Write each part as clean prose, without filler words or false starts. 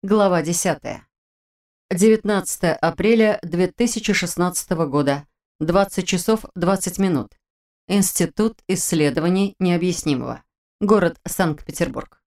Глава 10. 19 апреля 2016 года. 20 часов 20 минут. Институт исследований необъяснимого. Город Санкт-Петербург.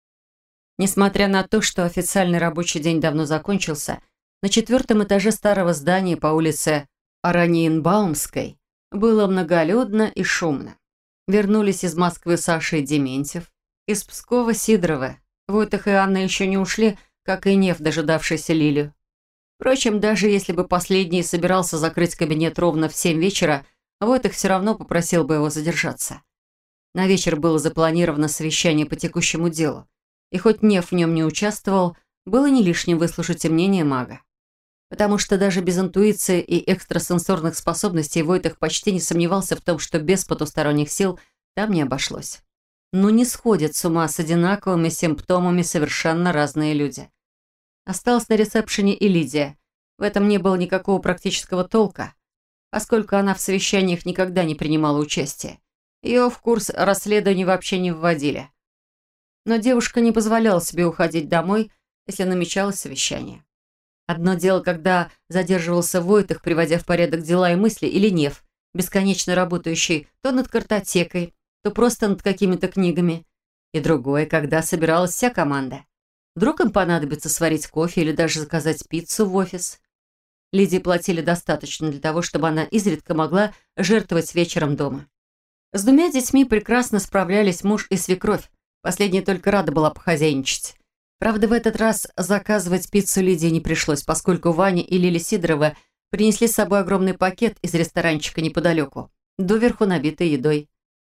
Несмотря на то, что официальный рабочий день давно закончился, на 4-м этаже старого здания по улице Ораниенбаумской было многолюдно и шумно. Вернулись из Москвы Саша и Дементьев, из Пскова Сидоровы. Войтых и Анна еще не ушли, как и Нев, дожидавшийся Лилю. Впрочем, даже если бы последний собирался закрыть кабинет ровно в 7 вечера, Войтых все равно попросил бы его задержаться. На вечер было запланировано совещание по текущему делу, и хоть Нев в нем не участвовал, было не лишним выслушать и мнение мага. Потому что даже без интуиции и экстрасенсорных способностей Войтых почти не сомневался в том, что без потусторонних сил там не обошлось. Но не сходят с ума с одинаковыми симптомами совершенно разные люди. Осталась на ресепшене и Лидия. В этом не было никакого практического толка, поскольку она в совещаниях никогда не принимала участия. Ее в курс расследований вообще не вводили. Но девушка не позволяла себе уходить домой, если намечалось совещание. Одно дело, когда задерживался Войтых, приводя в порядок дела и мысли, или Нев, бесконечно работающий то над картотекой, то просто над какими-то книгами. И другое, когда собиралась вся команда. Вдруг им понадобится сварить кофе или даже заказать пиццу в офис. Лидии платили достаточно для того, чтобы она изредка могла жертвовать вечером дома. С 2 детьми прекрасно справлялись муж и свекровь. Последняя только рада была похозяйничать. Правда, в этот раз заказывать пиццу Лидии не пришлось, поскольку Ваня и Лиля Сидорова принесли с собой огромный пакет из ресторанчика неподалеку, доверху набитый едой.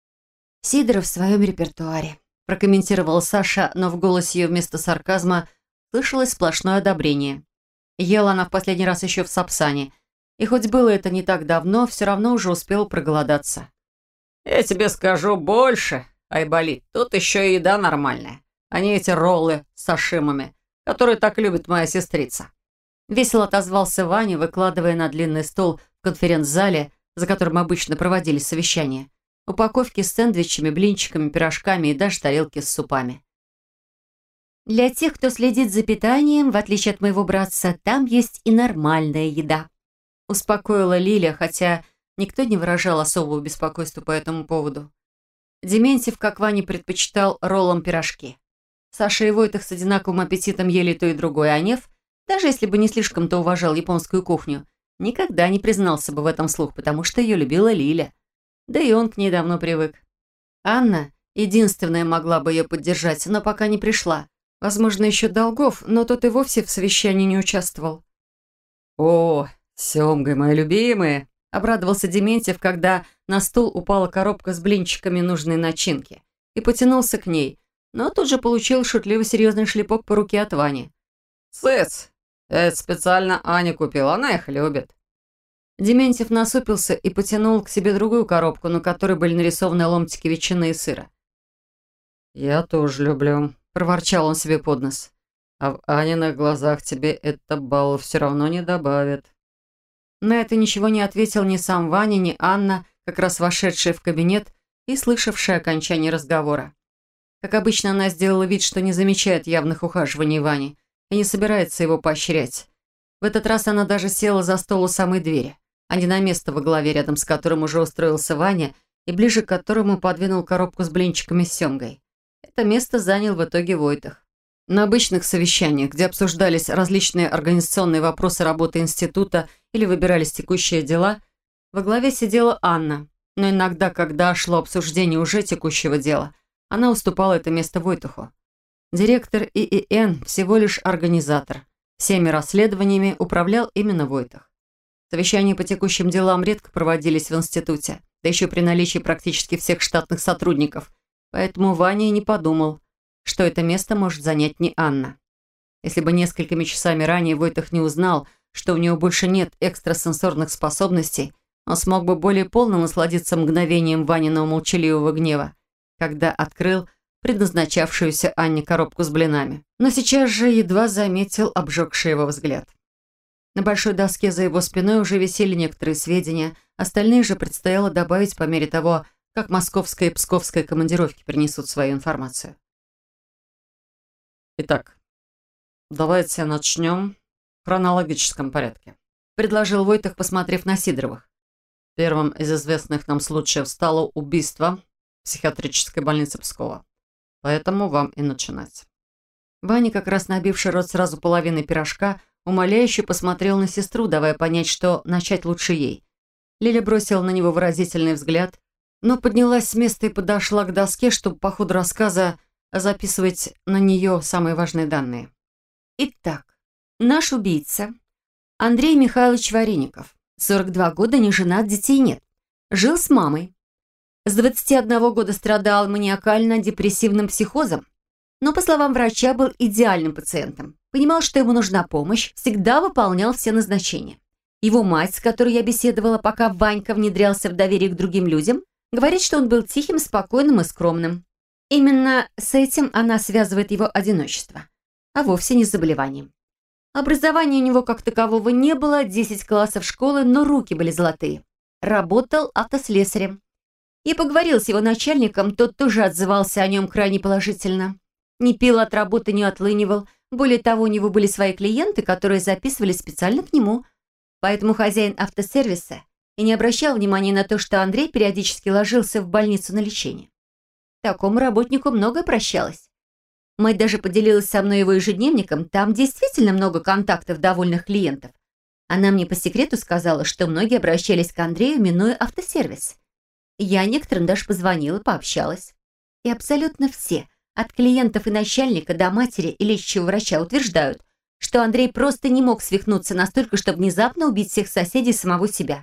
«Сидоров в своем репертуаре», прокомментировала Саша, но в голосе ее вместо сарказма слышалось сплошное одобрение. Ела она в последний раз еще в Сапсане, и хоть было это не так давно, все равно уже успела проголодаться. «Я тебе скажу больше, Айболит, тут еще и еда нормальная, а не эти роллы с сашимами, которые так любит моя сестрица». Весело отозвался Ваня, выкладывая на длинный стол в конференц-зале, за которым обычно проводились совещания, упаковки с сэндвичами, блинчиками, пирожками и даже тарелки с супами. «Для тех, кто следит за питанием, в отличие от моего братца, там есть и нормальная еда», успокоила Лиля, хотя никто не выражал особого беспокойства по этому поводу. Дементьев, как Ваня, предпочитал роллам пирожки. Саша и Войтых с одинаковым аппетитом ели то и другое, а Нев, даже если бы не слишком-то уважал японскую кухню, никогда не признался бы в этом вслух, потому что ее любила Лиля. Да и он к ней давно привык. Анна единственная могла бы ее поддержать, но пока не пришла. Возможно, еще Долгов, но тот и вовсе в совещании не участвовал. «О, семга, мои любимые!» — обрадовался Дементьев, когда на стул упала коробка с блинчиками нужной начинки, и потянулся к ней, но тут же получил шутливо-серьезный шлепок по руке от Вани. «Цыц! Это специально Аня купила, она их любит». Дементьев насупился и потянул к себе другую коробку, на которой были нарисованы ломтики ветчины и сыра. «Я тоже люблю», — проворчал он себе под нос. «а в Аниных глазах тебе это баллов все равно не добавит». На это ничего не ответил ни сам Ваня, ни Анна, как раз вошедшая в кабинет и слышавшая окончание разговора. Как обычно, она сделала вид, что не замечает явных ухаживаний Вани и не собирается его поощрять. В этот раз она даже села за стол у самой двери, а не на место во главе, рядом с которым уже устроился Ваня и ближе к которому подвинул коробку с блинчиками с семгой. Это место занял в итоге Войтых. На обычных совещаниях, где обсуждались различные организационные вопросы работы института или выбирались текущие дела, во главе сидела Анна, но иногда, когда шло обсуждение уже текущего дела, она уступала это место Войтуху. Директор ИИН всего лишь организатор. Всеми расследованиями управлял именно Войтых. Совещания по текущим делам редко проводились в институте, да еще при наличии практически всех штатных сотрудников, поэтому Ваня и не подумал, что это место может занять не Анна. Если бы несколькими часами ранее Войтых не узнал, что у него больше нет экстрасенсорных способностей, он смог бы более полно насладиться мгновением Ваниного молчаливого гнева, когда открыл предназначавшуюся Анне коробку с блинами. Но сейчас же едва заметил обжегший его взгляд. На большой доске за его спиной уже висели некоторые сведения, остальные же предстояло добавить по мере того, как московская и псковская командировки принесут свою информацию. Итак, давайте начнем в хронологическом порядке», — предложил Войтах, посмотрев на Сидоровых. Первым из известных нам случаев стало убийство в психиатрической больнице Пскова. Поэтому вам и начинать. Ваня, как раз набивший рот сразу половиной пирожка, умоляюще посмотрел на сестру, давая понять, что начать лучше ей. Лиля бросила на него выразительный взгляд, но поднялась с места и подошла к доске, чтобы по ходу рассказа записывать на нее самые важные данные. Итак, наш убийца Андрей Михайлович Вареников. 42 года, не женат, детей нет. Жил с мамой. С 21 года страдал маниакально-депрессивным психозом, но, по словам врача, был идеальным пациентом. Понимал, что ему нужна помощь, всегда выполнял все назначения. Его мать, с которой я беседовала, пока Ванька внедрялся в доверие к другим людям, говорит, что он был тихим, спокойным и скромным. Именно с этим она связывает его одиночество, а вовсе не с заболеванием. Образования у него как такового не было, 10 классов школы, но руки были золотые. Работал автослесарем. Я поговорил с его начальником, тот тоже отзывался о нем крайне положительно. Не пил от работы, не отлынивал. Более того, у него были свои клиенты, которые записывались специально к нему. Поэтому хозяин автосервиса и не обращал внимания на то, что Андрей периодически ложился в больницу на лечение. Такому работнику многое прощалось. Мать даже поделилась со мной его ежедневником. Там действительно много контактов довольных клиентов. Она мне по секрету сказала, что многие обращались к Андрею, минуя автосервис. Я некоторым даже позвонила, пообщалась. И абсолютно все, от клиентов и начальника до матери и лечащего врача, утверждают, что Андрей просто не мог свихнуться настолько, чтобы внезапно убить всех соседей и самого себя.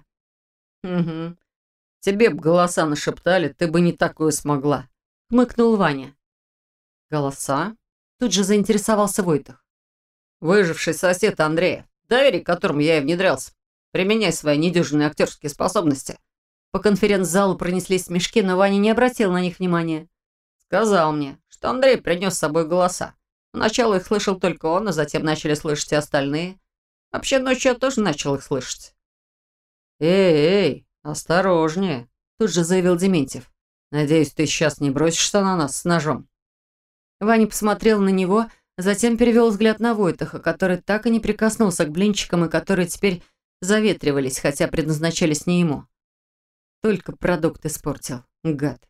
«Угу. Тебе б голоса нашептали, ты бы не такое смогла», — хмыкнул Ваня. «Голоса?» — тут же заинтересовался Войтах. «Выживший сосед Андрея, в доверие к которому я и внедрялся. Применяй свои недюжинные актерские способности». По конференц-залу пронеслись смешки, но Ваня не обратил на них внимания. Сказал мне, что Андрей принес с собой голоса. Поначалу их слышал только он, а затем начали слышать и остальные. Вообще, ночью я тоже начал их слышать. «Эй, осторожнее», — тут же заявил Дементьев. «Надеюсь, ты сейчас не бросишься на нас с ножом». Ваня посмотрел на него, затем перевел взгляд на Войтаха, который так и не прикоснулся к блинчикам и которые теперь заветривались, хотя предназначались не ему. Только продукт испортил, гад.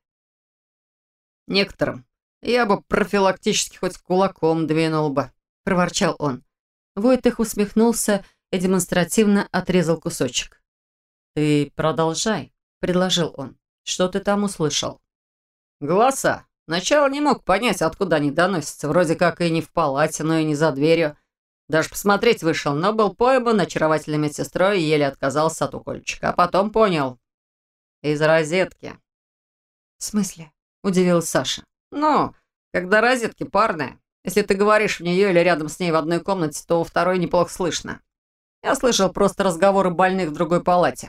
«Некоторым я бы профилактически хоть кулаком двинул бы», — проворчал он. Войтых усмехнулся и демонстративно отрезал кусочек. «Ты продолжай», — предложил он. «Что ты там услышал?» «Голоса. Сначала не мог понять, откуда они доносятся. Вроде как и не в палате, но и не за дверью. Даже посмотреть вышел, но был пойман очаровательной медсестрой и еле отказался от укольчика. А потом понял. Из розетки». «В смысле?» — удивилась Саша. «Ну, когда розетки парные. Если ты говоришь в нее или рядом с ней в одной комнате, то во второй неплохо слышно. Я слышал просто разговоры больных в другой палате».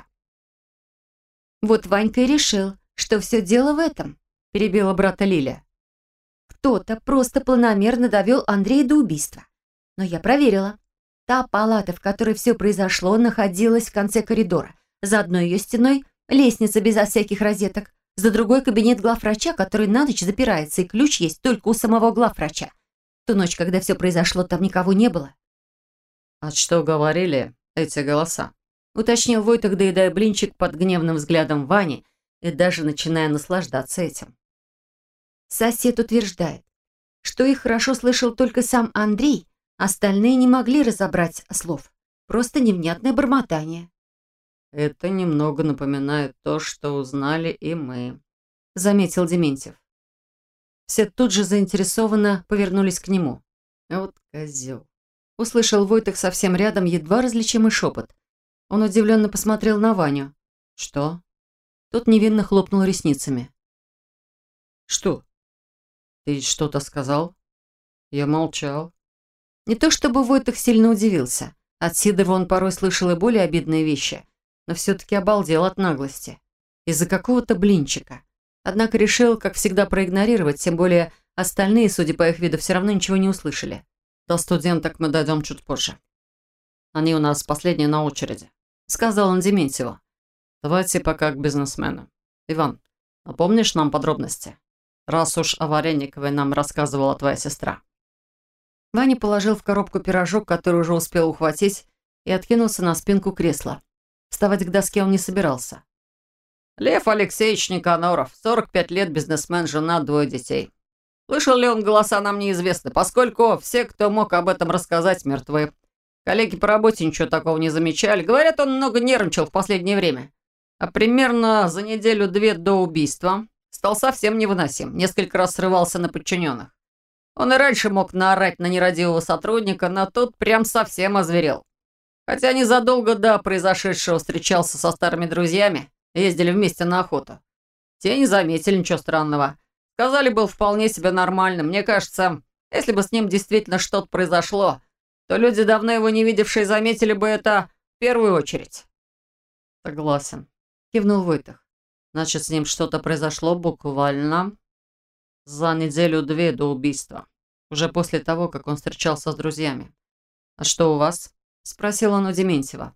«Вот Ванька и решил, что все дело в этом», — перебила брата Лиля. «Кто-то просто планомерно довел Андрея до убийства. Но я проверила. Та палата, в которой все произошло, находилась в конце коридора. За одной ее стеной лестница безо всяких розеток, за другой кабинет главврача, который на ночь запирается, и ключ есть только у самого главврача. В ту ночь, когда все произошло, там никого не было». «А что говорили эти голоса?» — уточнил Войтах, доедая блинчик под гневным взглядом Вани и даже начиная наслаждаться этим. «Сосед утверждает, что их хорошо слышал только сам Андрей, остальные не могли разобрать слов. Просто невнятное бормотание». «Это немного напоминает то, что узнали и мы», — заметил Дементьев. Все тут же заинтересованно повернулись к нему. «Вот козел», — услышал Войтах совсем рядом едва различимый шепот. Он удивленно посмотрел на Ваню. «Что?» Тот невинно хлопнул ресницами. «Что? Ты что-то сказал?» «Я молчал». Не то чтобы Войтах сильно удивился. От Сидорова он порой слышал и более обидные вещи, но все-таки обалдел от наглости. Из-за какого-то блинчика. Однако решил, как всегда, проигнорировать, тем более остальные, судя по их виду, все равно ничего не услышали. До студенток мы дойдем чуть позже. Они у нас последние на очереди, сказал он Дементьеву. Давайте пока к бизнесмену. Иван, напомнишь нам подробности? Раз уж о Варениковой нам рассказывала твоя сестра. Ваня положил в коробку пирожок, который уже успел ухватить, и откинулся на спинку кресла. Вставать к доске он не собирался. Лев Алексеевич Никаноров, 45 лет, бизнесмен, жена, 2 детей. Слышал ли он голоса, нам неизвестно, поскольку все, кто мог об этом рассказать, мертвы. Коллеги по работе ничего такого не замечали. Говорят, он много нервничал в последнее время. А примерно за неделю-две до убийства стал совсем невыносим. Несколько раз срывался на подчиненных. Он и раньше мог наорать на нерадивого сотрудника, но тут прям совсем озверел. Хотя незадолго до произошедшего встречался со старыми друзьями, ездили вместе на охоту. Те не заметили ничего странного. Сказали, был вполне себе нормальным. Мне кажется, если бы с ним действительно что-то произошло, то люди, давно его не видевшие, заметили бы это в первую очередь. Согласен, кивнул Войтых. Значит, с ним что-то произошло буквально за неделю-две до убийства. Уже после того, как он встречался с друзьями. А что у вас? Спросил он у Дементьева.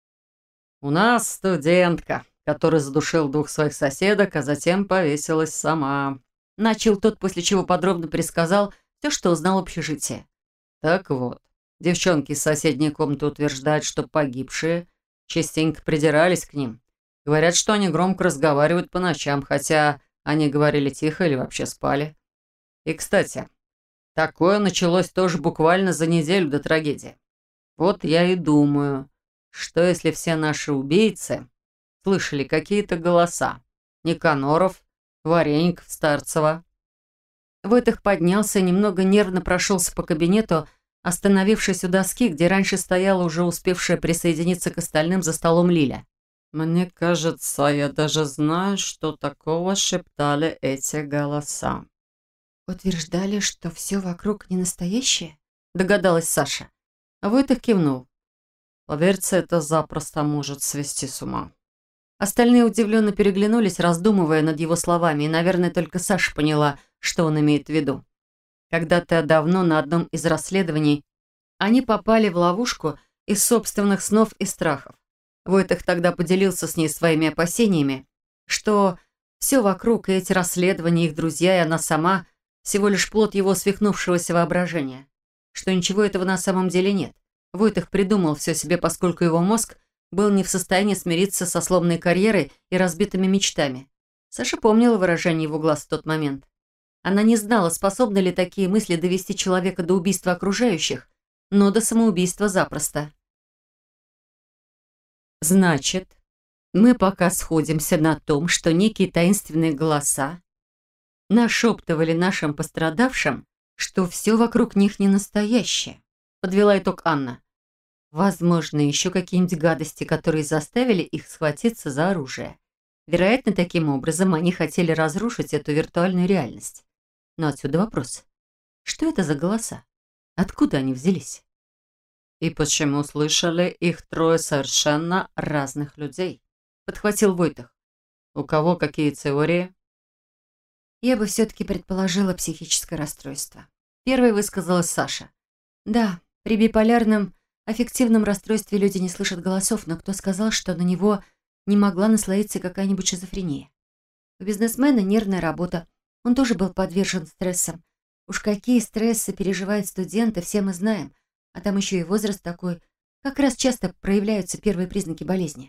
У нас студентка, которая задушил 2 своих соседок, а затем повесилась сама. Начал тот, после чего подробно пересказал все, что узнал в общежитии. Так вот, девчонки из соседней комнаты утверждают, что погибшие частенько придирались к ним. Говорят, что они громко разговаривают по ночам, хотя они говорили тихо или вообще спали. И, кстати, такое началось тоже буквально за неделю до трагедии. Вот я и думаю, что если все наши убийцы слышали какие-то голоса, Никаноров, Вареников, Старцева. Войтых поднялся и немного нервно прошелся по кабинету, остановившись у доски, где раньше стояла уже успевшая присоединиться к остальным за столом Лиля. «Мне кажется, я даже знаю, что такого шептали эти голоса». «Утверждали, что все вокруг не настоящее?» – догадалась Саша. А Войтых кивнул. «Поверьте, это запросто может свести с ума». Остальные удивленно переглянулись, раздумывая над его словами, и, наверное, только Саша поняла, что он имеет в виду. Когда-то давно на одном из расследований они попали в ловушку из собственных снов и страхов. Войтых тогда поделился с ней своими опасениями, что все вокруг, и эти расследования, их друзья, и она сама, всего лишь плод его свихнувшегося воображения. Что ничего этого на самом деле нет. Войтых придумал все себе, поскольку его мозг был не в состоянии смириться со сломанной карьерой и разбитыми мечтами. Саша помнила выражение его глаз в тот момент. Она не знала, способны ли такие мысли довести человека до убийства окружающих, но до самоубийства запросто. «Значит, мы пока сходимся на том, что некие таинственные голоса нашептывали нашим пострадавшим, что все вокруг них не настоящее», — подвела итог Анна. «Возможно, еще какие-нибудь гадости, которые заставили их схватиться за оружие. Вероятно, таким образом они хотели разрушить эту виртуальную реальность. Но отсюда вопрос. Что это за голоса? Откуда они взялись? И почему слышали их 3 совершенно разных людей?» — подхватил Войтых. «У кого какие теории?» «Я бы все-таки предположила психическое расстройство». Первой высказалась Саша. «Да, при биполярном аффективном расстройстве люди не слышат голосов, но кто сказал, что на него не могла наслоиться какая-нибудь шизофрения? У бизнесмена нервная работа. Он тоже был подвержен стрессам. Уж какие стрессы переживают студенты, все мы знаем. А там еще и возраст такой. Как раз часто проявляются первые признаки болезни».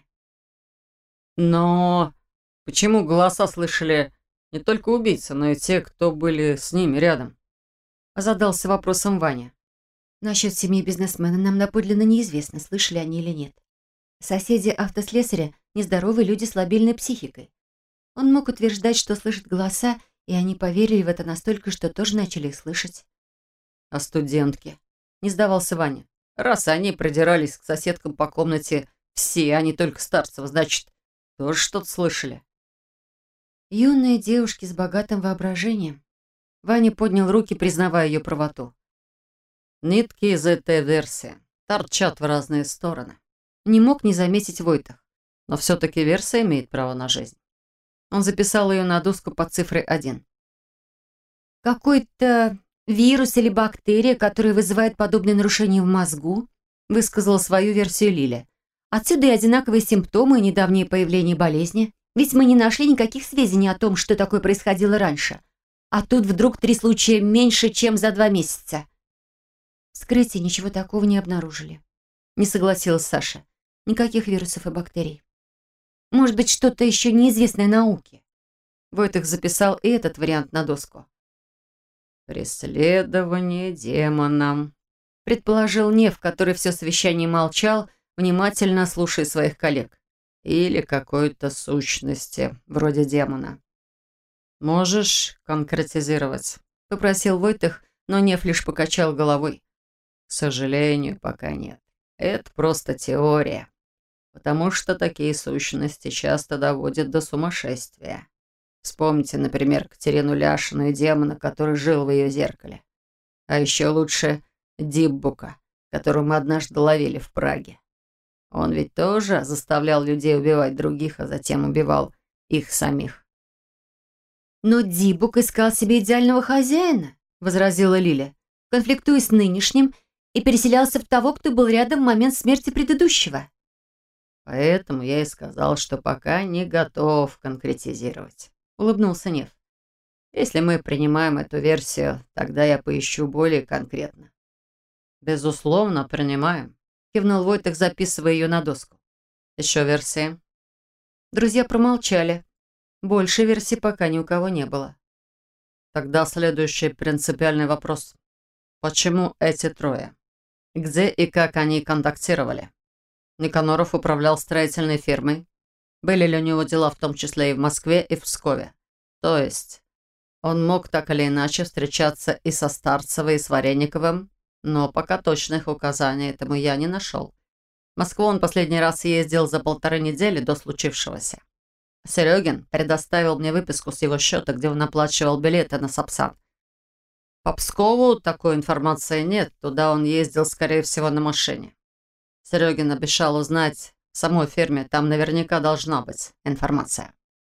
Но почему голоса слышали не только убийцы, но и те, кто были с ними рядом? Задался вопросом Ваня. «Насчет семьи бизнесмена нам доподлинно неизвестно, слышали они или нет. Соседи автослесаря – нездоровые люди с лобильной психикой. Он мог утверждать, что слышит голоса, и они поверили в это настолько, что тоже начали их слышать». «А студентки?» – не сдавался Ваня. «Раз они продирались к соседкам по комнате все, а не только Старцева, значит, тоже что-то слышали». «Юные девушки с богатым воображением». Ваня поднял руки, признавая ее правоту. «Нитки из этой версии торчат в разные стороны». Не мог не заметить Войтых. Но все-таки версия имеет право на жизнь. Он записал ее на доску под цифрой 1. «Какой-то вирус или бактерия, который вызывает подобные нарушения в мозгу», высказала свою версию Лиля. «Отсюда и одинаковые симптомы и недавнее появление болезни. Ведь мы не нашли никаких сведений о том, что такое происходило раньше. А тут вдруг 3 случая меньше, чем за 2 месяца». вскрытии ничего такого не обнаружили. Не согласилась Саша. Никаких вирусов и бактерий. Может быть, что-то еще неизвестное науке. Войтых записал и этот вариант на доску. «Преследование демона», — предположил Нев, который все совещание молчал, внимательно слушая своих коллег. «Или какой-то сущности, вроде демона». «Можешь конкретизировать?» — попросил Войтых, но Нев лишь покачал головой. «К сожалению, пока нет. Это просто теория, потому что такие сущности часто доводят до сумасшествия. Вспомните, например, Катерину Ляшину и демона, который жил в ее зеркале. А еще лучше Диббука, которого мы однажды ловили в Праге. Он ведь тоже заставлял людей убивать других, а затем убивал их самих». «Но Дибук искал себе идеального хозяина», — возразила Лиля, конфликтуя с нынешним, и переселялся в того, кто был рядом в момент смерти предыдущего. «Поэтому я и сказал, что пока не готов конкретизировать», — улыбнулся Нев. «Если мы принимаем эту версию, тогда я поищу более конкретно». «Безусловно, принимаем», — кивнул Войтых, записывая ее на доску. «Еще версии?» Друзья промолчали. Больше версий пока ни у кого не было. Тогда следующий принципиальный вопрос. Почему эти трое? Где и как они контактировали? Никаноров управлял строительной фирмой. Были ли у него дела в том числе и в Москве, и в Пскове? То есть он мог так или иначе встречаться и со Старцевой, и с Варениковым, но пока точных указаний этому я не нашел. В Москву он последний раз ездил за 1,5 недели до случившегося. Серегин предоставил мне выписку с его счета, где он оплачивал билеты на Сапсан. По Пскову такой информации нет, туда он ездил, скорее всего, на машине. Серегин обещал узнать в самой фирме, там наверняка должна быть информация.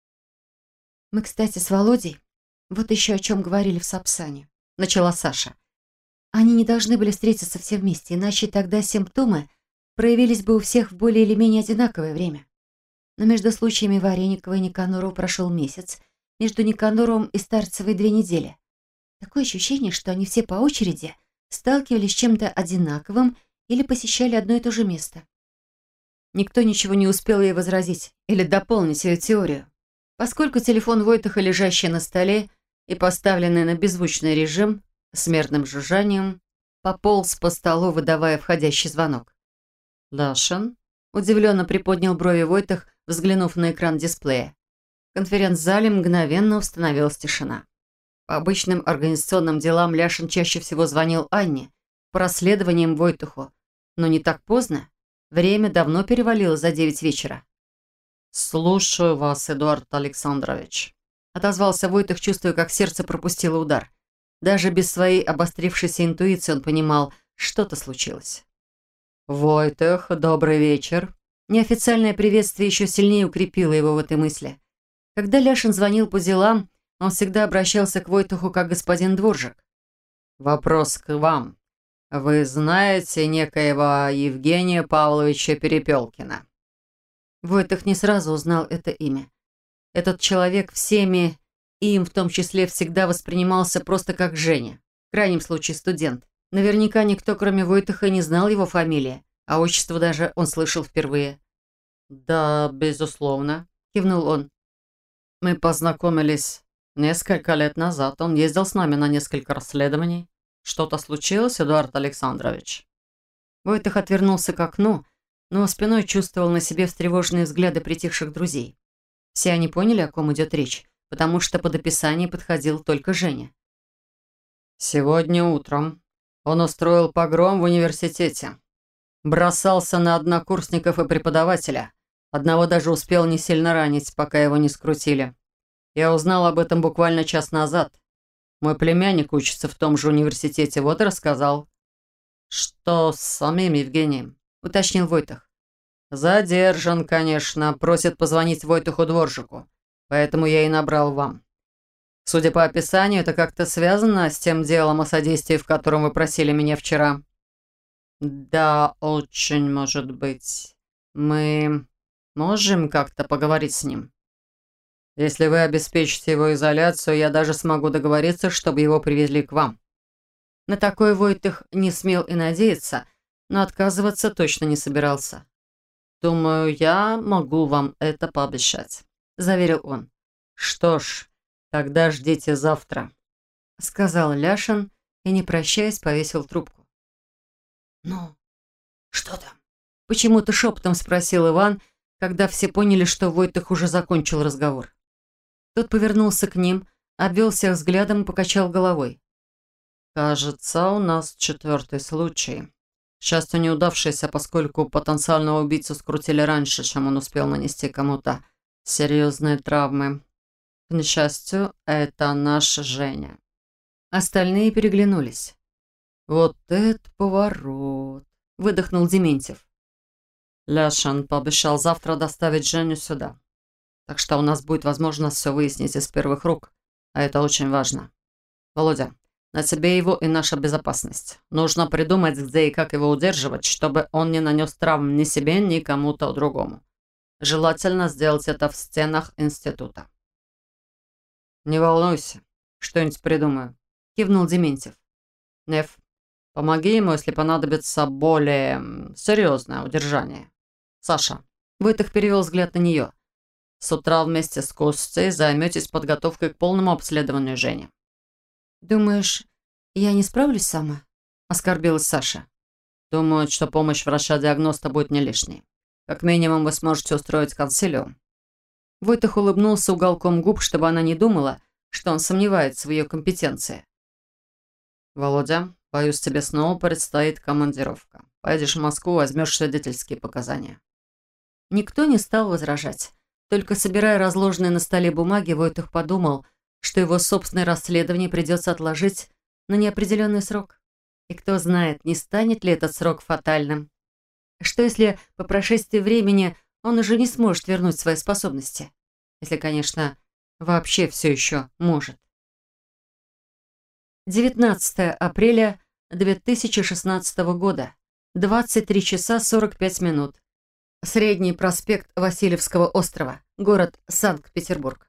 «Мы, кстати, с Володей вот еще о чем говорили в Сапсане», — начала Саша. «Они не должны были встретиться все вместе, иначе тогда симптомы проявились бы у всех в более или менее одинаковое время. Но между случаями Вареникова и Никанорова прошел месяц, между Никаноровым и Старцевой 2 недели. Такое ощущение, что они все по очереди сталкивались с чем-то одинаковым или посещали одно и то же место». Никто ничего не успел ей возразить или дополнить ее теорию. Поскольку телефон Войтыха, лежащий на столе и поставленный на беззвучный режим, с мерным жужжанием, пополз по столу, выдавая входящий звонок. «Лашин?» – удивленно приподнял брови Войтых, взглянув на экран дисплея. В конференц-зале мгновенно установилась тишина. По обычным организационным делам Ляшин чаще всего звонил Анне, по расследованиям Войтуху, но не так поздно. Время давно перевалило за 9 вечера. «Слушаю вас, Эдуард Александрович», — отозвался Войтых, чувствуя, как сердце пропустило удар. Даже без своей обострившейся интуиции он понимал, что-то случилось. «Войтых, добрый вечер». Неофициальное приветствие еще сильнее укрепило его в этой мысли. Когда Ляшин звонил по делам, он всегда обращался к Войтуху как господин Дворжик. «Вопрос к вам. Вы знаете некоего Евгения Павловича Перепелкина?» Войтых не сразу узнал это имя. Этот человек всеми, и им в том числе, всегда воспринимался просто как Женя, в крайнем случае студент. Наверняка никто, кроме Войтыха, не знал его фамилии, а отчество даже он слышал впервые. «Да, безусловно», — кивнул он. «Мы познакомились несколько лет назад. Он ездил с нами на несколько расследований. Что-то случилось, Эдуард Александрович?» Войтых отвернулся к окну, но спиной чувствовал на себе встревоженные взгляды притихших друзей. Все они поняли, о ком идет речь, потому что под описание подходил только Женя. «Сегодня утром он устроил погром в университете. Бросался на однокурсников и преподавателя. Одного даже успел не сильно ранить, пока его не скрутили. Я узнал об этом буквально час назад. Мой племянник учится в том же университете, вот и рассказал». «Что с самим Евгением?» — уточнил Войтых. «Задержан, конечно. Просит позвонить Войтуху Дворжику. Поэтому я и набрал вам. Судя по описанию, это как-то связано с тем делом о содействии, в котором вы просили меня вчера». «Да, очень может быть. Мы можем как-то поговорить с ним? Если вы обеспечите его изоляцию, я даже смогу договориться, чтобы его привезли к вам». На такой Войтых не смел и надеяться, но отказываться точно не собирался. «Думаю, я могу вам это пообещать», — заверил он. «Что ж, тогда ждите завтра», — сказал Ляшин и, не прощаясь, повесил трубку. «Ну, что там?» — почему-то шепотом спросил Иван, когда все поняли, что Войтых уже закончил разговор. Тот повернулся к ним, обвел всех взглядом и покачал головой. «Кажется, у нас 4-й случай. К счастью, неудавшийся, поскольку потенциального убийцу скрутили раньше, чем он успел нанести кому-то серьезные травмы. К несчастью, это наш Женя». Остальные переглянулись. «Вот это поворот!» — выдохнул Дементьев. «Ляшин пообещал завтра доставить Женю сюда. Так что у нас будет возможность все выяснить из первых рук, а это очень важно. Володя, на тебе его и наша безопасность. Нужно придумать, где и как его удерживать, чтобы он не нанес травм ни себе, ни кому-то другому. Желательно сделать это в стенах института». «Не волнуйся, что-нибудь придумаю», — кивнул Дементьев. «Нев, помоги ему, если понадобится более серьезное удержание. Саша». Войтых перевел взгляд на нее. «С утра вместе с Костей займетесь подготовкой к полному обследованию Жени». «Думаешь, я не справлюсь сама?» — оскорбилась Саша. «Думаю, что помощь врача-диагноста будет не лишней. Как минимум, вы сможете устроить консилиум». Войтых улыбнулся уголком губ, чтобы она не думала, что он сомневается в ее компетенции. «Володя, боюсь, тебе снова предстоит командировка. Поедешь в Москву, возьмешь свидетельские показания». Никто не стал возражать. Только собирая разложенные на столе бумаги, Войтых подумал, что его собственное расследование придется отложить на неопределенный срок. И кто знает, не станет ли этот срок фатальным. Что если по прошествии времени он уже не сможет вернуть свои способности? Если, конечно, вообще все еще может. 19 апреля 2016 года. 23 часа 45 минут. Средний проспект Васильевского острова. Город Санкт-Петербург.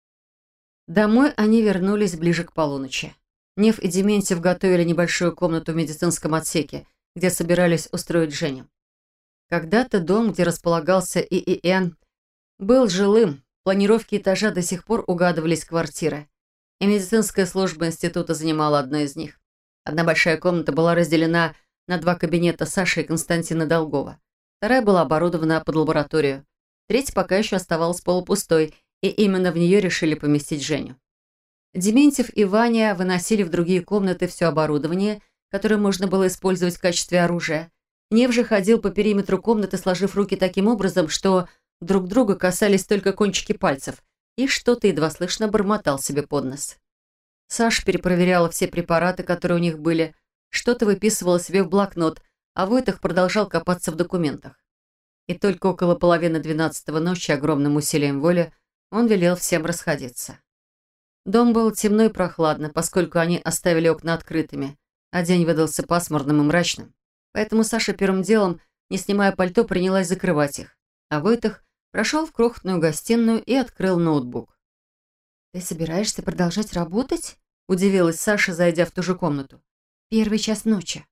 Домой они вернулись ближе к полуночи. Нев и Дементьев готовили небольшую комнату в медицинском отсеке, где собирались устроить Женю. Когда-то дом, где располагался ИИН, был жилым. В планировке этажа до сих пор угадывались квартиры. И медицинская служба института занимала одну из них. Одна большая комната была разделена на 2 кабинета Саши и Константина Долгова. Вторая была оборудована под лабораторию. Третья пока еще оставалась полупустой, и именно в нее решили поместить Женю. Дементьев и Ваня выносили в другие комнаты все оборудование, которое можно было использовать в качестве оружия. Нев же ходил по периметру комнаты, сложив руки таким образом, что друг друга касались только кончики пальцев, и что-то едва слышно бормотал себе под нос. Саша перепроверяла все препараты, которые у них были, что-то выписывала себе в блокнот, а Войтых продолжал копаться в документах. И только около половины 12-го ночи огромным усилием воли он велел всем расходиться. Дом был темно и прохладно, поскольку они оставили окна открытыми, а день выдался пасмурным и мрачным. Поэтому Саша первым делом, не снимая пальто, принялась закрывать их, а Войтых прошел в крохотную гостиную и открыл ноутбук. «Ты собираешься продолжать работать?» – удивилась Саша, зайдя в ту же комнату. «Первый час ночи».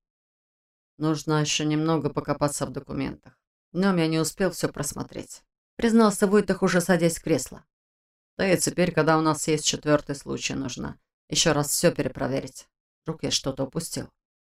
«Нужно еще немного покопаться в документах. Днем я не успел все просмотреть», – признался Войтых, уже садясь в кресло. «Да и теперь, когда у нас есть 4-й случай, нужно еще раз все перепроверить. Вдруг я что-то упустил».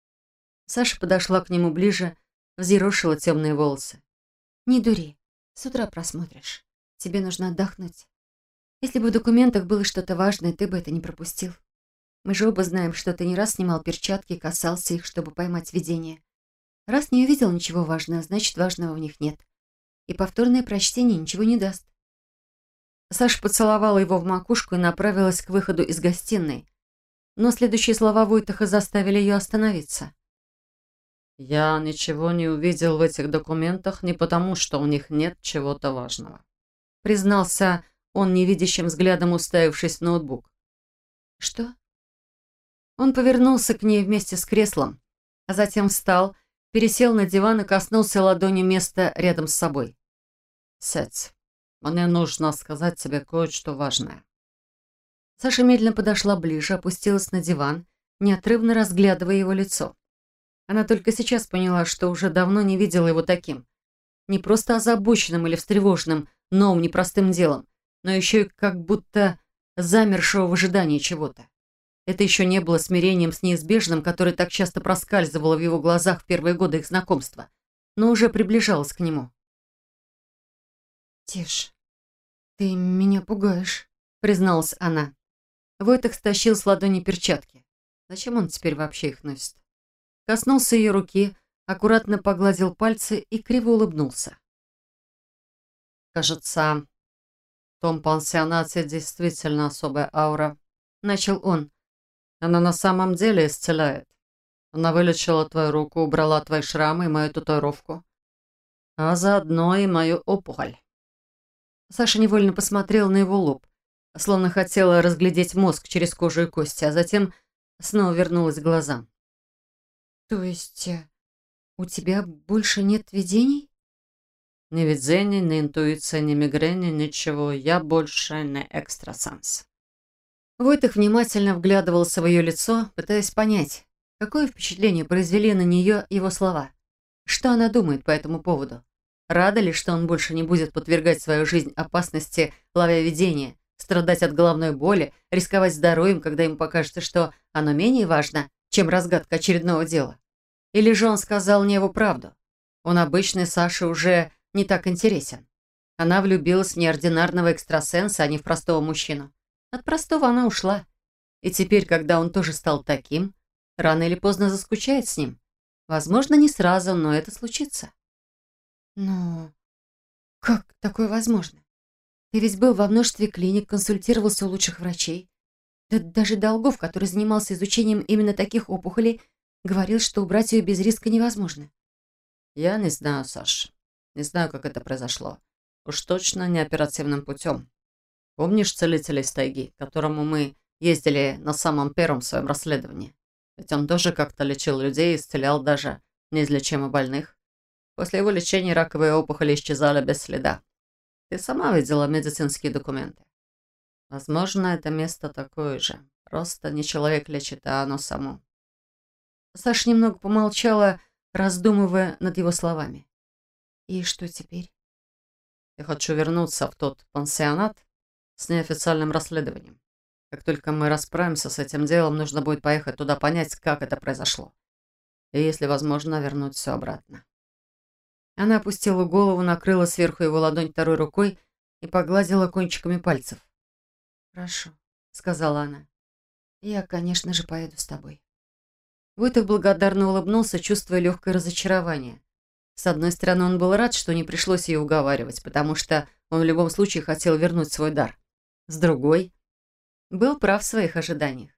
Саша подошла к нему ближе, взъерошила темные волосы. «Не дури. С утра просмотришь. Тебе нужно отдохнуть. Если бы в документах было что-то важное, ты бы это не пропустил. Мы же оба знаем, что ты не раз снимал перчатки и касался их, чтобы поймать видение. Раз не увидел ничего важного, значит, важного в них нет. И повторное прочтение ничего не даст». Саша поцеловала его в макушку и направилась к выходу из гостиной. Но следующие слова Войтаха заставили ее остановиться. «Я ничего не увидел в этих документах не потому, что у них нет чего-то важного», признался он невидящим взглядом, уставившись в ноутбук. «Что?» Он повернулся к ней вместе с креслом, а затем встал, пересел на диван и коснулся ладонью места рядом с собой. «Сядь. Мне нужно сказать тебе кое-что важное». Саша медленно подошла ближе, опустилась на диван неотрывно разглядывая его лицо. Она только сейчас поняла, что уже давно не видела его таким. Не просто озабоченным или встревоженным новым непростым делом, но еще и как будто замершего в ожидании чего-то. Это еще не было смирением с неизбежным, которое так часто проскальзывало в его глазах в первые годы их знакомства, но уже приближалось к нему. «Тише, ты меня пугаешь», — призналась она. Войтых стащил с ладони перчатки. Зачем он теперь вообще их носит? Коснулся ее руки, аккуратно погладил пальцы и криво улыбнулся. «Кажется, в том пансионате действительно особая аура», — начал он. «Она на самом деле исцеляет. Она вылечила твою руку, убрала твои шрамы и мою татуировку, а заодно и мою опухоль». Саша невольно посмотрел на его лоб, словно хотела разглядеть мозг через кожу и кости, а затем снова вернулась к глазам. «То есть у тебя больше нет видений?» Ни видений, ни интуиции, ни мигрени, ничего. Я больше не экстрасенс. Войтых внимательно вглядывался в ее лицо, пытаясь понять, какое впечатление произвели на нее его слова. Что она думает по этому поводу? Рада ли, что он больше не будет подвергать свою жизнь опасности, ловя видения, страдать от головной боли, рисковать здоровьем, когда ему покажется, что оно менее важно, чем разгадка очередного дела? Или же он сказал не его правду? Он обычный Саше уже не так интересен. Она влюбилась в неординарного экстрасенса, а не в простого мужчину. От простого она ушла. И теперь, когда он тоже стал таким, рано или поздно заскучает с ним. Возможно, не сразу, но это случится. «Но как такое возможно? Ты ведь был во множестве клиник, консультировался у лучших врачей. Да даже Долгов, который занимался изучением именно таких опухолей, говорил, что убрать ее без риска невозможно». Я не знаю, Саш. Не знаю, как это произошло. Уж точно не оперативным путем. Помнишь целителя из тайги, к которому мы ездили на самом первом своем расследовании? Ведь он тоже как-то лечил людей и исцелял даже неизлечимо больных. После его лечения раковые опухоли исчезали без следа. Ты сама видела медицинские документы. Возможно, это место такое же. Просто не человек лечит, а оно само. Саша немного помолчала, раздумывая над его словами. «И что теперь?» Я хочу вернуться в тот пансионат с неофициальным расследованием. Как только мы расправимся с этим делом, нужно будет поехать туда, понять, как это произошло. И, если возможно, вернуть все обратно. Она опустила голову, накрыла сверху его ладонь второй рукой и погладила кончиками пальцев. «Хорошо», — сказала она. «Я, конечно же, поеду с тобой». Войтых благодарно улыбнулся, чувствуя легкое разочарование. С одной стороны, он был рад, что не пришлось ее уговаривать, потому что он в любом случае хотел вернуть свой дар. С другой, был прав в своих ожиданиях.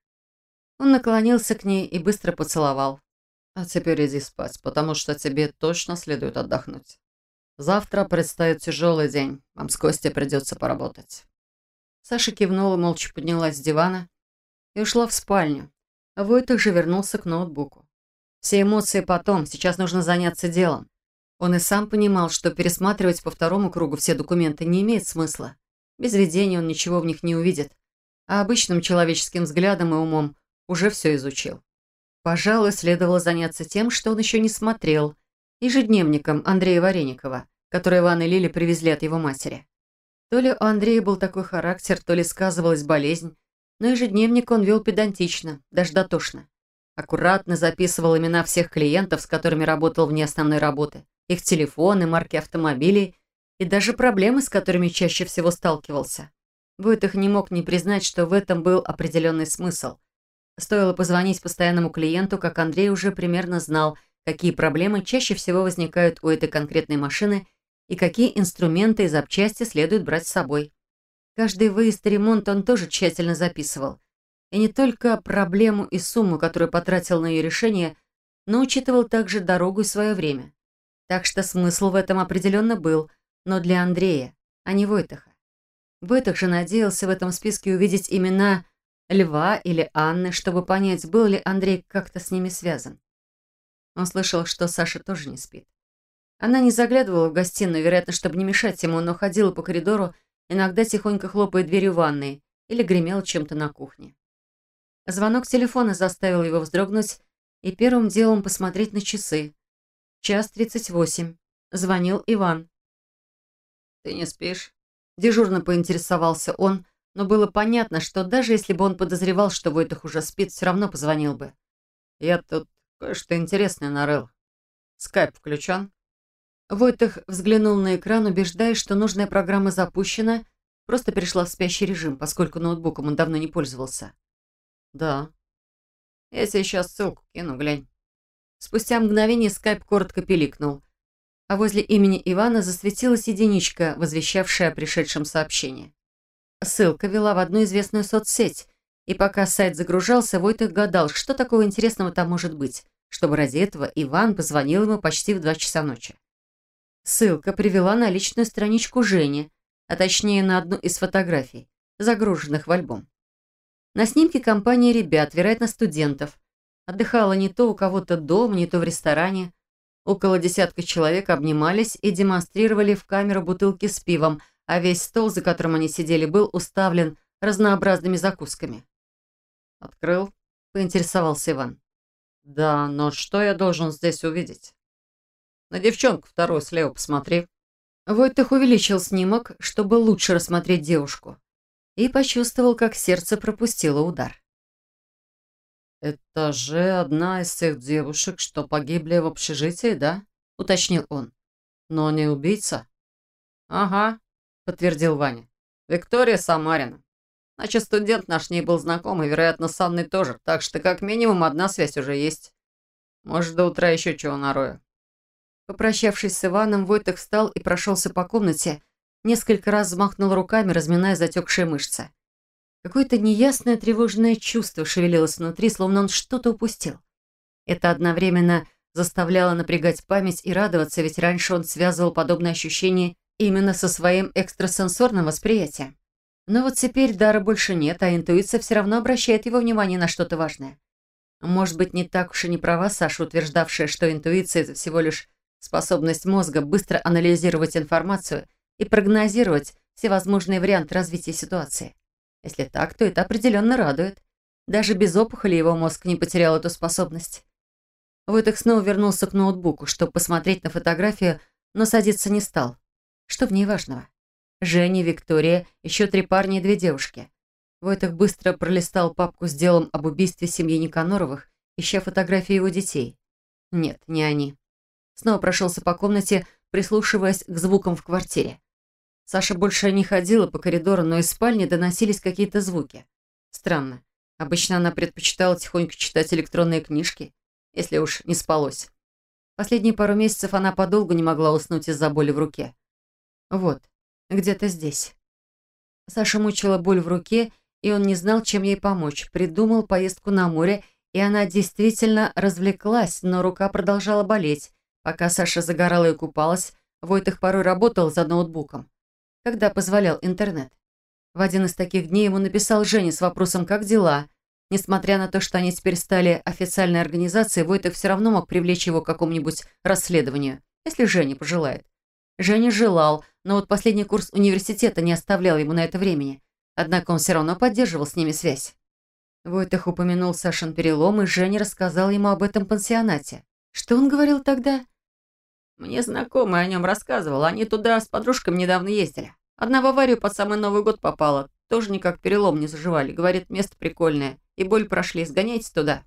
Он наклонился к ней и быстро поцеловал. А теперь иди спать, потому что тебе точно следует отдохнуть. Завтра предстоит тяжелый день. Вам с Костей придется поработать. Саша кивнула, молча поднялась с дивана и ушла в спальню. А Войтых же вернулся к ноутбуку. Все эмоции потом, сейчас нужно заняться делом. Он и сам понимал, что пересматривать по второму кругу все документы не имеет смысла. Без видения он ничего в них не увидит, а обычным человеческим взглядом и умом уже все изучил. Пожалуй, следовало заняться тем, что он еще не смотрел, ежедневником Андрея Вареникова, который Иван и Лиля привезли от его матери. То ли у Андрея был такой характер, то ли сказывалась болезнь, но ежедневник он вел педантично, даже дотошно. Аккуратно записывал имена всех клиентов, с которыми работал вне основной работы, их телефоны, марки автомобилей и даже проблемы, с которыми чаще всего сталкивался. Войтых не мог не признать, что в этом был определенный смысл. Стоило позвонить постоянному клиенту, как Андрей уже примерно знал, какие проблемы чаще всего возникают у этой конкретной машины и какие инструменты и запчасти следует брать с собой. Каждый выезд и ремонт он тоже тщательно записывал. И не только проблему и сумму, которую потратил на ее решение, но учитывал также дорогу и свое время. Так что смысл в этом определенно был, но для Андрея, а не Войтыха. Войтых же надеялся в этом списке увидеть имена Льва или Анны, чтобы понять, был ли Андрей как-то с ними связан. Он слышал, что Саша тоже не спит. Она не заглядывала в гостиную, вероятно, чтобы не мешать ему, но ходила по коридору, иногда тихонько хлопая дверью ванной или гремела чем-то на кухне. Звонок телефона заставил его вздрогнуть и первым делом посмотреть на часы. 1:38. Звонил Иван. «Ты не спишь?» Дежурно поинтересовался он, но было понятно, что даже если бы он подозревал, что Войтах уже спит, все равно позвонил бы. «Я тут кое-что интересное нарыл. Скайп включен?» Войтах взглянул на экран, убеждаясь, что нужная программа запущена, просто перешла в спящий режим, поскольку ноутбуком он давно не пользовался. «Да. Я тебе сейчас ссылку кину, глянь». Спустя мгновение скайп коротко пиликнул, а возле имени Ивана засветилась единичка, возвещавшая о пришедшем сообщении. Ссылка вела в одну известную соцсеть, и пока сайт загружался, Войтах гадал, что такого интересного там может быть, чтобы ради этого Иван позвонил ему почти в 2 часа ночи. Ссылка привела на личную страничку Жени, а точнее на одну из фотографий, загруженных в альбом. На снимке компания ребят, вероятно, студентов. Отдыхала не то у кого-то дома, не то в ресторане. Около десятка человек обнимались и демонстрировали в камеру бутылки с пивом, а весь стол, за которым они сидели, был уставлен разнообразными закусками. «Открыл?» – поинтересовался Иван. «Да, но что я должен здесь увидеть?» «На девчонку вторую слева посмотри». Войтах увеличил снимок, чтобы лучше рассмотреть девушку, и почувствовал, как сердце пропустило удар. «Это же одна из тех девушек, что погибли в общежитии, да?» — уточнил он. «Но не убийца?» «Ага», — подтвердил Ваня. «Виктория Самарина. Значит, студент наш с ней был знаком, и, вероятно, с Анной тоже, так что как минимум одна связь уже есть. Может, до утра еще чего нарою». Попрощавшись с Иваном, Войтах встал и прошелся по комнате, несколько раз взмахнул руками, разминая затекшие мышцы. Какое-то неясное тревожное чувство шевелилось внутри, словно он что-то упустил. Это одновременно заставляло напрягать память и радоваться, ведь раньше он связывал подобное ощущение именно со своим экстрасенсорным восприятием. Но вот теперь дара больше нет, а интуиция все равно обращает его внимание на что-то важное. Может быть, не так уж и не права Саша, утверждавшая, что интуиция – это всего лишь способность мозга быстро анализировать информацию и прогнозировать всевозможные варианты развития ситуации. Если так, то это определенно радует. Даже без опухоли его мозг не потерял эту способность. Войтах снова вернулся к ноутбуку, чтобы посмотреть на фотографию, но садиться не стал. Что в ней важного? Женя, Виктория, еще 3 парня и 2 девушки. Войтах быстро пролистал папку с делом об убийстве семьи Никаноровых, ища фотографии его детей. Нет, не они. Снова прошелся по комнате, прислушиваясь к звукам в квартире. Саша больше не ходила по коридору, но из спальни доносились какие-то звуки. Странно. Обычно она предпочитала тихонько читать электронные книжки, если уж не спалось. Последние пару месяцев она подолгу не могла уснуть из-за боли в руке. Вот, где-то здесь. Саша мучила боль в руке, и он не знал, чем ей помочь. Придумал поездку на море, и она действительно развлеклась, но рука продолжала болеть. Пока Саша загорала и купалась, Войтах порой работал за ноутбуком, когда позволял интернет. В один из таких дней ему написал Женя с вопросом «Как дела?». Несмотря на то, что они теперь стали официальной организацией, Войтах все равно мог привлечь его к какому-нибудь расследованию, если Женя пожелает. Женя желал, но вот последний курс университета не оставлял ему на это времени. Однако он все равно поддерживал с ними связь. Войтах упомянул Сашин перелом, и Женя рассказал ему об этом пансионате. Что он говорил тогда? «Мне знакомый о нем рассказывал. Они туда с подружками недавно ездили. Одна в аварию под самый Новый год попала. Тоже никак перелом не заживали. Говорит, место прикольное. И боль прошли. Сгоняйте туда».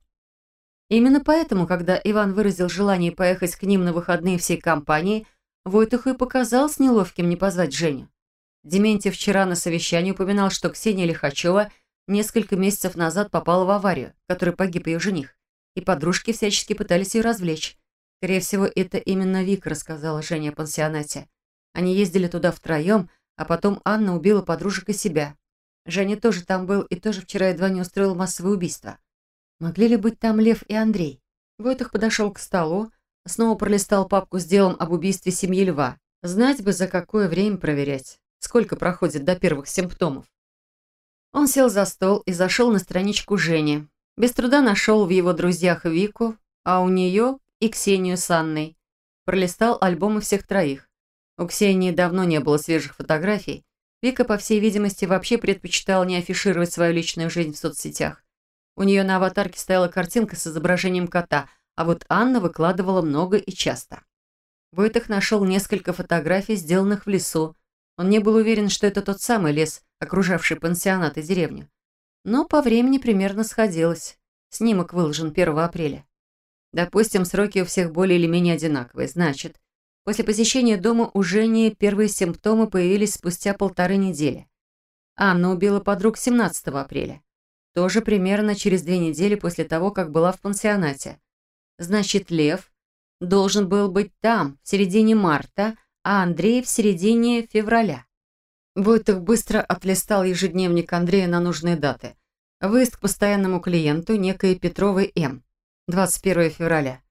Именно поэтому, когда Иван выразил желание поехать к ним на выходные всей компанией, Войтаху и показалось неловким не позвать Женю. Дементьев вчера на совещании упоминал, что Ксения Лихачева несколько месяцев назад попала в аварию, в которой погиб ее жених, и подружки всячески пытались ее развлечь. Скорее всего, это именно Вика рассказала Жене о пансионате. Они ездили туда втроем, а потом Анна убила подружек и себя. Женя тоже там был и тоже вчера едва не устроил массовое убийство. Могли ли быть там Лев и Андрей? Войтах подошел к столу, снова пролистал папку с делом об убийстве семьи Льва. Знать бы, за какое время проверять, сколько проходит до первых симптомов. Он сел за стол и зашел на страничку Жени. Без труда нашел в его друзьях Вику, а у нее и Ксению с Анной. Пролистал альбомы всех троих. У Ксении давно не было свежих фотографий. Вика, по всей видимости, вообще предпочитала не афишировать свою личную жизнь в соцсетях. У нее на аватарке стояла картинка с изображением кота, а вот Анна выкладывала много и часто. Войтых нашел несколько фотографий, сделанных в лесу. Он не был уверен, что это тот самый лес, окружавший пансионат и деревню. Но по времени примерно сходилось. Снимок выложен 1 апреля. Допустим, сроки у всех более или менее одинаковые. Значит, после посещения дома у Жени первые симптомы появились спустя 1,5 недели. Анна убила подруг 17 апреля. Тоже примерно через 2 недели после того, как была в пансионате. Значит, Лев должен был быть там в середине марта, а Андрей в середине февраля. Войтых быстро отлистал ежедневник Андрея на нужные даты. Выезд к постоянному клиенту некой Петровой М. 21 февраля.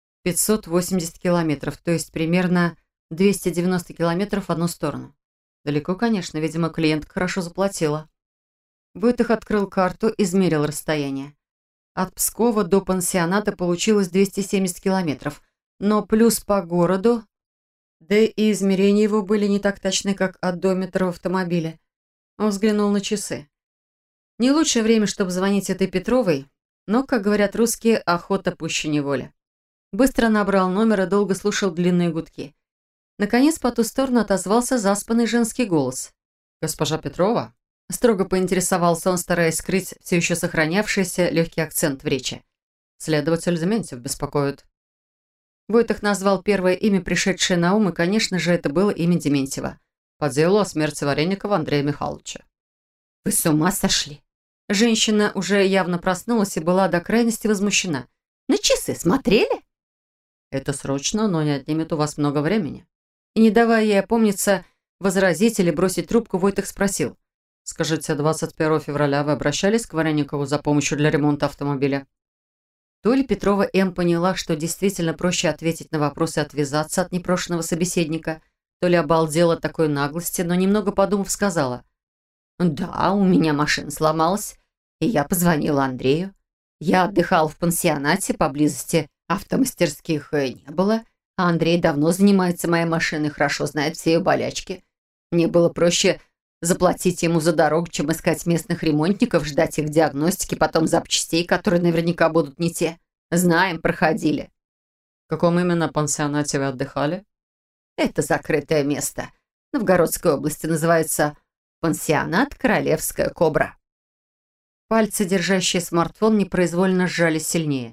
580 километров, то есть примерно 290 километров в одну сторону. Далеко, конечно, видимо, клиентка хорошо заплатила. Войтых открыл карту, измерил расстояние. От Пскова до пансионата получилось 270 километров, но плюс по городу, да и измерения его были не так точны, как одометр в автомобиле. Он взглянул на часы. Не лучшее время, чтобы звонить этой Петровой, но, как говорят русские, охота пуще неволя. Быстро набрал номер и долго слушал длинные гудки. Наконец, по ту сторону отозвался заспанный женский голос. «Госпожа Петрова?» Строго поинтересовался он, стараясь скрыть все еще сохранявшийся легкий акцент в речи. «Следователь Дементьев беспокоит». Войтых назвал первое имя, пришедшее на ум, и, конечно же, это было имя Дементьева. По делу о смерти Вареникова Андрея Михайловича. «Вы с ума сошли?» Женщина уже явно проснулась и была до крайности возмущена. «На часы смотрели?» «Это срочно, но не отнимет у вас много времени». И, не давая ей опомниться, возразить или бросить трубку, Войтых спросил. «Скажите, 21 февраля вы обращались к Вареникову за помощью для ремонта автомобиля?» То ли Петрова М. поняла, что действительно проще ответить на вопросы и отвязаться от непрошенного собеседника, то ли обалдела от такой наглости, но немного подумав, сказала. «Да, у меня машина сломалась, и я позвонила Андрею. Я отдыхала в пансионате, поблизости автомастерских не было, а Андрей давно занимается моей машиной, хорошо знает все ее болячки. Мне было проще заплатить ему за дорогу, чем искать местных ремонтников, ждать их диагностики, потом запчастей, которые наверняка будут не те. Знаем, проходили». «В каком именно пансионате вы отдыхали?» «Это закрытое место. В Новгородской области называется пансионат «Королевская кобра». Пальцы, держащие смартфон, непроизвольно сжались сильнее.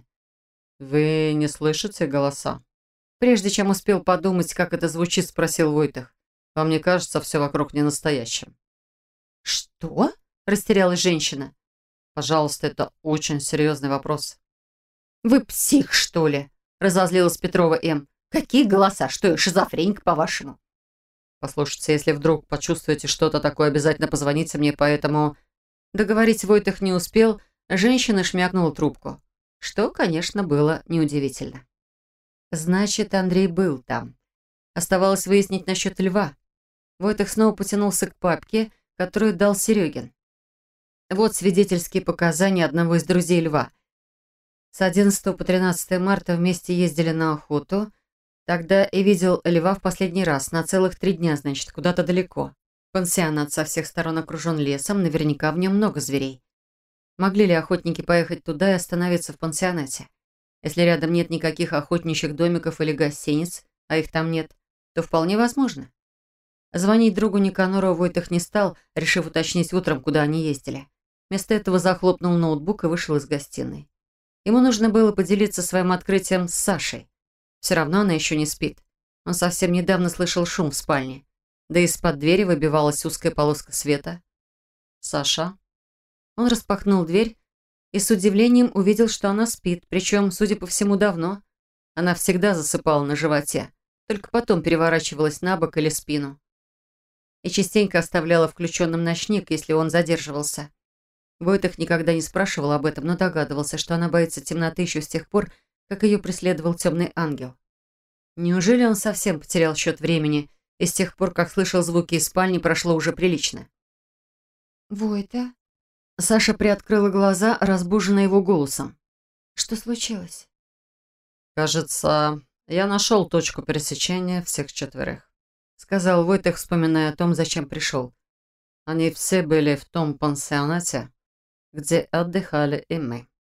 «Вы не слышите голоса?» Прежде чем успел подумать, как это звучит, спросил Войтых. «Вам не кажется все вокруг не настоящим?» «Что?» – растерялась женщина. «Пожалуйста, это очень серьезный вопрос». «Вы псих, что ли?» – разозлилась Петрова М. «Какие голоса? Что я, шизофреник, по-вашему?» «Послушайте, если вдруг почувствуете что-то такое, обязательно позвоните мне, поэтому...» Договорить Войтых не успел, женщина шмякнула трубку. Что, конечно, было неудивительно. Значит, Андрей был там. Оставалось выяснить насчет Льва. Войтых снова потянулся к папке, которую дал Серегин. Вот свидетельские показания одного из друзей Льва. С 11 по 13 марта вместе ездили на охоту. Тогда и видел Льва в последний раз, на целых 3 дня, значит, куда-то далеко. Пансионат со всех сторон окружен лесом, наверняка в нем много зверей. Могли ли охотники поехать туда и остановиться в пансионате? Если рядом нет никаких охотничьих домиков или гостиниц, а их там нет, то вполне возможно. Звонить другу Никанору Войтых не стал, решив уточнить утром, куда они ездили. Вместо этого захлопнул ноутбук и вышел из гостиной. Ему нужно было поделиться своим открытием с Сашей. Все равно она еще не спит. Он совсем недавно слышал шум в спальне. Да из-под двери выбивалась узкая полоска света. «Саша?» Он распахнул дверь и с удивлением увидел, что она спит, причем, судя по всему, давно. Она всегда засыпала на животе, только потом переворачивалась на бок или спину. И частенько оставляла включенным ночник, если он задерживался. Войтых никогда не спрашивал об этом, но догадывался, что она боится темноты еще с тех пор, как ее преследовал темный ангел. Неужели он совсем потерял счет времени, и с тех пор, как слышал звуки из спальни, прошло уже прилично? «Войта?» Саша приоткрыла глаза, разбуженная его голосом. «Что случилось?» «Кажется, я нашел точку пересечения всех 4», сказал Войтых, вспоминая о том, зачем пришел. Они все были в том пансионате, где отдыхали и мы.